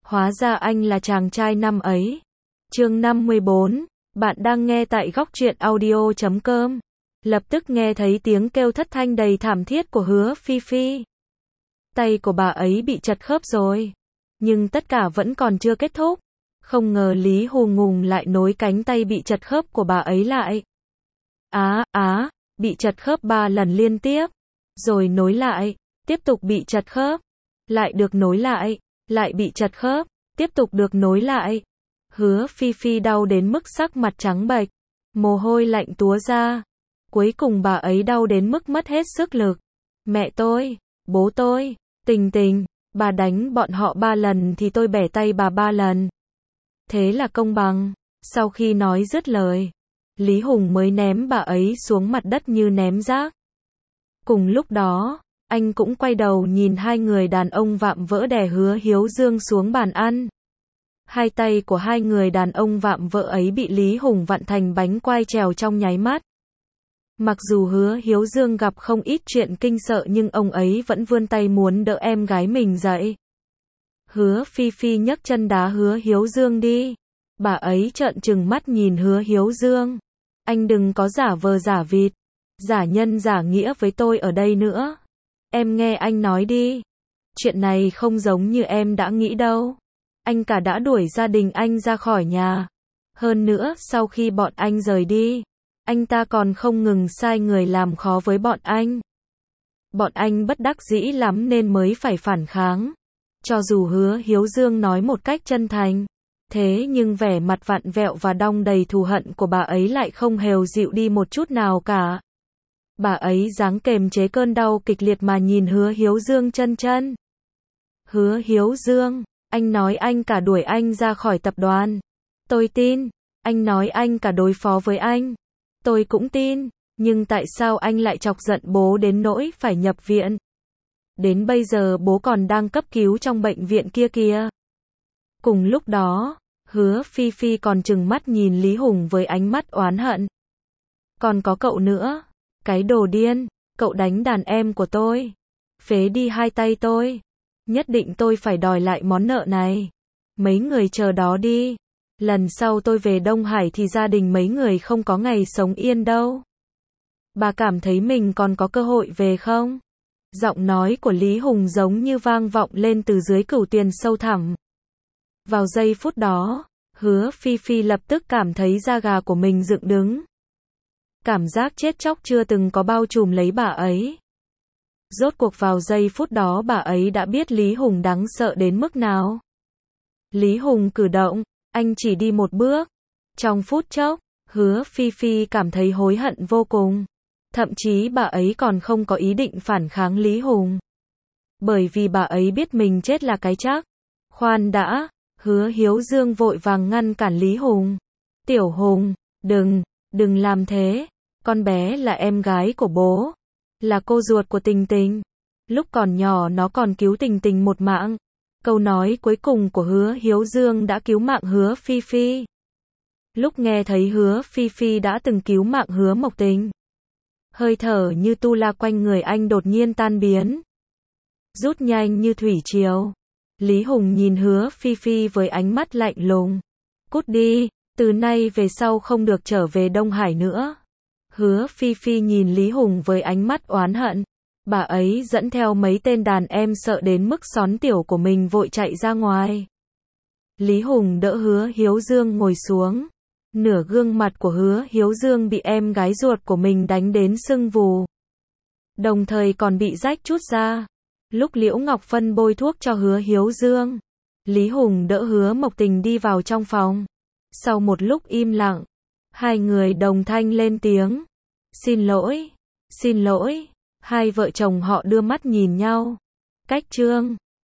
Hóa ra anh là chàng trai năm ấy. Chương 54, bạn đang nghe tại góc truyện audio.com. Lập tức nghe thấy tiếng kêu thất thanh đầy thảm thiết của Hứa Phi Phi. Tay của bà ấy bị chật khớp rồi. Nhưng tất cả vẫn còn chưa kết thúc. Không ngờ Lý Hùng Ngùng lại nối cánh tay bị chật khớp của bà ấy lại. Bị chật khớp 3 lần liên tiếp. Rồi nối lại, tiếp tục bị chật khớp. Lại được nối lại bị chật khớp, tiếp tục được nối lại. Hứa Phi Phi đau đến mức sắc mặt trắng bệch, mồ hôi lạnh túa ra. Cuối cùng bà ấy đau đến mức mất hết sức lực. Mẹ tôi, bố tôi, Tình Tình, bà đánh bọn họ 3 lần thì tôi bẻ tay bà 3 lần. Thế là công bằng. Sau khi nói dứt lời, Lý Hùng mới ném bà ấy xuống mặt đất như ném rác. Cùng lúc đó, anh cũng quay đầu nhìn hai người đàn ông vạm vỡ đè Hứa Hiếu Dương xuống bàn ăn. Hai tay của hai người đàn ông vạm vỡ ấy bị Lý Hùng vặn thành bánh quai trèo trong nháy mắt. Mặc dù Hứa Hiếu Dương gặp không ít chuyện kinh sợ nhưng ông ấy vẫn vươn tay muốn đỡ em gái mình dậy. Hứa Phi Phi nhấc chân đá Hứa Hiếu Dương đi. Bà ấy trợn trừng mắt nhìn Hứa Hiếu Dương. Anh đừng có giả vờ giả vịt, giả nhân giả nghĩa với tôi ở đây nữa. Em nghe anh nói đi. Chuyện này không giống như em đã nghĩ đâu. Anh cả đã đuổi gia đình anh ra khỏi nhà. Hơn nữa, sau khi bọn anh rời đi, anh ta còn không ngừng sai người làm khó với bọn anh. Bọn anh bất đắc dĩ lắm nên mới phải phản kháng. Cho dù Hứa Hiếu Dương nói một cách chân thành, thế nhưng vẻ mặt vặn vẹo và đong đầy thù hận của bà ấy lại không hề dịu đi một chút nào cả. Bà ấy gắng kềm chế cơn đau kịch liệt mà nhìn Hứa Hiếu Dương chân. Hứa Hiếu Dương, anh nói anh cả đuổi anh ra khỏi tập đoàn. Tôi tin. Anh nói anh cả đối phó với anh. Tôi cũng tin. Nhưng tại sao anh lại chọc giận bố đến nỗi phải nhập viện? Đến bây giờ bố còn đang cấp cứu trong bệnh viện kia kìa. Cùng lúc đó, Hứa Phi Phi còn trừng mắt nhìn Lý Hùng với ánh mắt oán hận. Còn có cậu nữa. Cái đồ điên, cậu đánh đàn em của tôi. Phế đi hai tay tôi. Nhất định tôi phải đòi lại món nợ này. Mấy người chờ đó đi. Lần sau tôi về Đông Hải thì gia đình mấy người không có ngày sống yên đâu. Bà cảm thấy mình còn có cơ hội về không? Giọng nói của Lý Hùng giống như vang vọng lên từ dưới cửu tuyền sâu thẳm. Vào giây phút đó, Hứa Phi Phi lập tức cảm thấy da gà của mình dựng đứng. Cảm giác chết chóc chưa từng có bao trùm lấy bà ấy. Rốt cuộc vào giây phút đó bà ấy đã biết Lý Hùng đáng sợ đến mức nào. Lý Hùng cử động, anh chỉ đi một bước. Trong phút chốc, Hứa Phi Phi cảm thấy hối hận vô cùng. Thậm chí bà ấy còn không có ý định phản kháng Lý Hùng. Bởi vì bà ấy biết mình chết là cái chắc. Khoan đã, Hứa Hiếu Dương vội vàng ngăn cản Lý Hùng. Tiểu Hùng, đừng làm thế. Con bé là em gái của bố. Là cô ruột của Tình Tình. Lúc còn nhỏ nó còn cứu Tình Tình một mạng. Câu nói cuối cùng của Hứa Hiếu Dương đã cứu mạng Hứa Phi Phi. Lúc nghe thấy Hứa Phi Phi đã từng cứu mạng Hứa Mộc Tình, hơi thở như tu la quanh người anh đột nhiên tan biến. Rút nhanh như thủy triều. Lý Hùng nhìn Hứa Phi Phi với ánh mắt lạnh lùng. Cút đi, từ nay về sau không được trở về Đông Hải nữa. Hứa Phi Phi nhìn Lý Hùng với ánh mắt oán hận. Bà ấy dẫn theo mấy tên đàn em sợ đến mức xón tiểu của mình vội chạy ra ngoài. Lý Hùng đỡ Hứa Hiếu Dương ngồi xuống. Nửa gương mặt của Hứa Hiếu Dương bị em gái ruột của mình đánh đến sưng vù. Đồng thời còn bị rách chút ra. Lúc Liễu Ngọc Phân bôi thuốc cho Hứa Hiếu Dương, Lý Hùng đỡ Hứa Mộc Tình đi vào trong phòng. Sau một lúc im lặng, hai người đồng thanh lên tiếng. Xin lỗi. Hai vợ chồng họ đưa mắt nhìn nhau. Cách chương